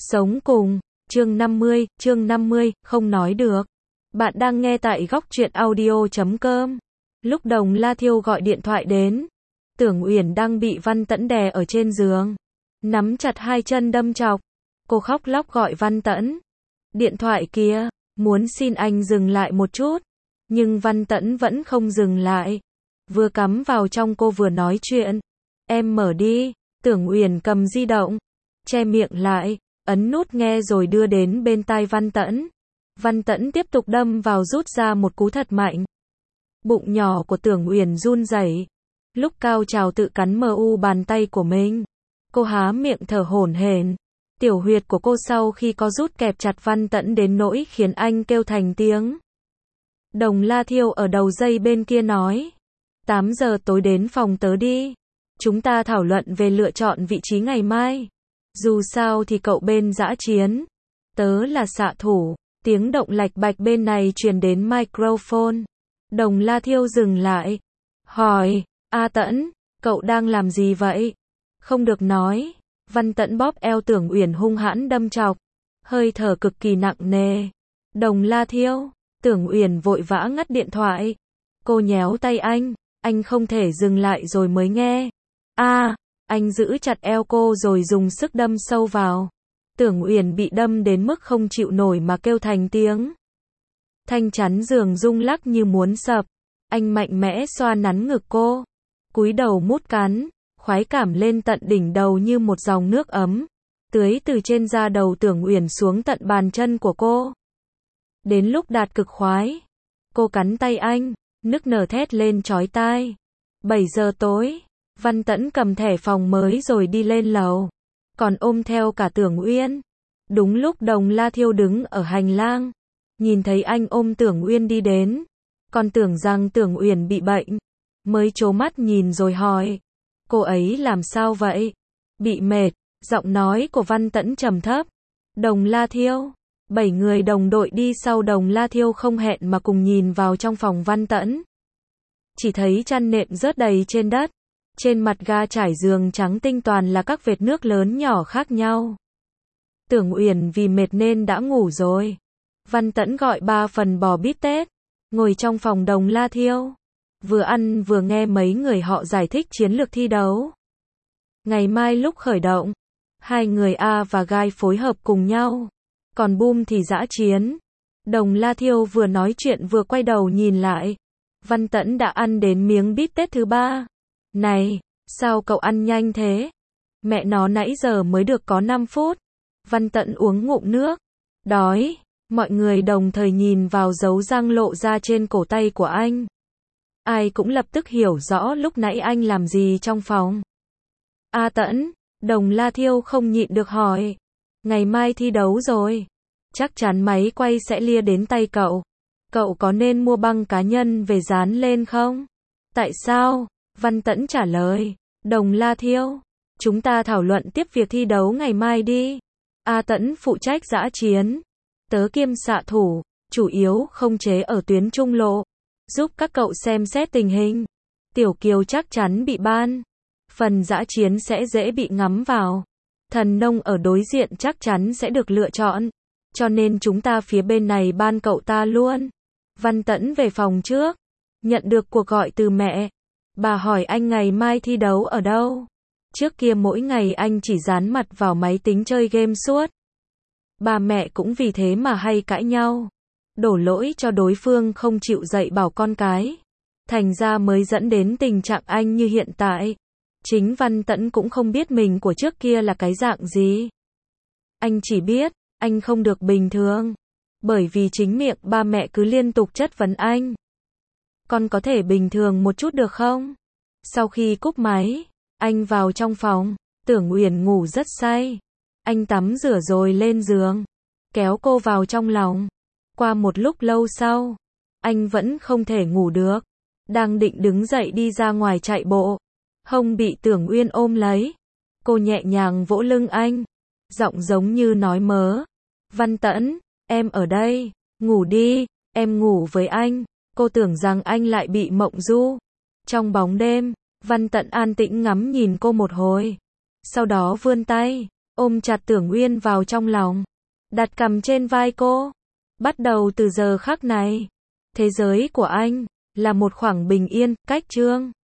Sống cùng, chương 50, không nói được. Bạn đang nghe tại góc truyện audio.com. Lúc Đồng La Thiêu gọi điện thoại đến, Tưởng Uyển đang bị Văn Tẫn đè ở trên giường, nắm chặt hai chân đâm chọc. Cô khóc lóc gọi Văn Tẫn. Điện thoại kia, muốn xin anh dừng lại một chút, nhưng Văn Tẫn vẫn không dừng lại. Vừa cắm vào trong cô vừa nói chuyện. Em mở đi. Tưởng Uyển cầm di động, che miệng lại, ấn nút nghe rồi đưa đến bên tai Văn Tẫn. Văn Tẫn tiếp tục đâm vào, rút ra một cú thật mạnh. Bụng nhỏ của Tưởng Uyển run rẩy. Lúc cao trào tự cắn bàn tay của mình. Cô há miệng thở hổn hển. Tiểu huyệt của cô sau khi có rút kẹp chặt Văn Tẫn đến nỗi khiến anh kêu thành tiếng. Đồng La Thiêu ở đầu dây bên kia nói. 8 giờ tối đến phòng tớ đi. Chúng ta thảo luận về lựa chọn vị trí ngày mai. Dù sao thì cậu bên dã chiến, tớ là xạ thủ. Tiếng động lạch bạch bên này truyền đến microphone. Đồng La Thiêu dừng lại, hỏi, A Tẫn, cậu đang làm gì vậy? Không được nói. Văn Tẫn bóp eo Tưởng Uyển hung hãn đâm chọc, hơi thở cực kỳ nặng nề. Đồng La Thiêu. Tưởng Uyển vội vã ngắt điện thoại. Cô nhéo tay anh không thể dừng lại rồi mới nghe. Anh giữ chặt eo cô rồi dùng sức đâm sâu vào. Tưởng Uyển bị đâm đến mức không chịu nổi mà kêu thành tiếng. Thanh chắn giường rung lắc như muốn sập. Anh mạnh mẽ xoa nắn ngực cô, cúi đầu mút cắn, khoái cảm lên tận đỉnh đầu như một dòng nước ấm, tưới từ trên da đầu Tưởng Uyển xuống tận bàn chân của cô. Đến lúc đạt cực khoái, cô cắn tay anh, nức nở thét lên chói tai. 7 giờ tối, Văn Tẫn cầm thẻ phòng mới rồi đi lên lầu, còn ôm theo cả Tưởng Uyên. Đúng lúc Đồng La Thiêu đứng ở hành lang, nhìn thấy anh ôm Tưởng Uyên đi đến, còn tưởng rằng Tưởng Uyển bị bệnh, mới trố mắt nhìn rồi hỏi, cô ấy làm sao vậy? Bị mệt. Giọng nói của Văn Tẫn trầm thấp. Đồng La Thiêu. 7 người đồng đội đi sau Đồng La Thiêu không hẹn mà cùng nhìn vào trong phòng Văn Tẫn. Chỉ thấy chăn nệm rớt đầy trên đất. Trên mặt ga trải giường trắng tinh toàn là các vệt nước lớn nhỏ khác nhau. Tưởng Uyển vì mệt nên đã ngủ rồi. Văn Tẫn gọi 3 phần bò bít tết, ngồi trong phòng Đồng La Thiêu, vừa ăn vừa nghe mấy người họ giải thích chiến lược thi đấu. Ngày mai lúc khởi động, hai người A và Gai phối hợp cùng nhau, còn Boom thì dã chiến. Đồng La Thiêu vừa nói chuyện vừa quay đầu nhìn lại. Văn Tẫn đã ăn đến miếng bít tết thứ 3. Này, sao cậu ăn nhanh thế? Mẹ nó nãy giờ mới được có 5 phút. Văn Tẫn uống ngụm nước. Đói. Mọi người đồng thời nhìn vào dấu răng lộ ra trên cổ tay của anh. Ai cũng lập tức hiểu rõ lúc nãy anh làm gì trong phòng. A Tẫn, Đồng La Thiêu không nhịn được hỏi. Ngày mai thi đấu rồi. Chắc chắn máy quay sẽ lia đến tay cậu. Cậu có nên mua băng cá nhân về dán lên không? Tại sao? Văn Tẫn trả lời. Đồng La Thiêu, chúng ta thảo luận tiếp việc thi đấu ngày mai đi. A Tẫn phụ trách dã chiến. Tớ kiêm xạ thủ, chủ yếu khống chế ở tuyến trung lộ, giúp các cậu xem xét tình hình. Tiểu Kiều chắc chắn bị ban. Phần dã chiến sẽ dễ bị ngắm vào. Thần nông ở đối diện chắc chắn sẽ được lựa chọn. Cho nên chúng ta phía bên này ban cậu ta luôn. Văn Tẫn về phòng trước, nhận được cuộc gọi từ mẹ. Bà hỏi anh ngày mai thi đấu ở đâu. Trước kia mỗi ngày anh chỉ dán mặt vào máy tính chơi game suốt. Bà mẹ cũng vì thế mà hay cãi nhau, đổ lỗi cho đối phương không chịu dạy bảo con cái. Thành ra mới dẫn đến tình trạng anh như hiện tại. Chính Văn Tẫn cũng không biết mình của trước kia là cái dạng gì. Anh chỉ biết, anh không được bình thường. Bởi vì chính miệng ba mẹ cứ liên tục chất vấn anh. Con có thể bình thường một chút được không? Sau khi cúp máy, anh vào trong phòng. Tưởng Uyển ngủ rất say. Anh tắm rửa rồi lên giường, kéo cô vào trong lòng. Qua một lúc lâu sau, anh vẫn không thể ngủ được. Đang định đứng dậy đi ra ngoài chạy bộ, hông bị Tưởng Uyên ôm lấy. Cô nhẹ nhàng vỗ lưng anh, giọng giống như nói mớ. Văn Tẫn, em ở đây, ngủ đi, em ngủ với anh. Cô tưởng rằng anh lại bị mộng du. Trong bóng đêm, Văn Tẫn an tĩnh ngắm nhìn cô một hồi. Sau đó vươn tay, ôm chặt Tưởng Uyên vào trong lòng, đặt cằm trên vai cô. Bắt đầu từ giờ khắc này, thế giới của anh là một khoảng bình yên, cách Trương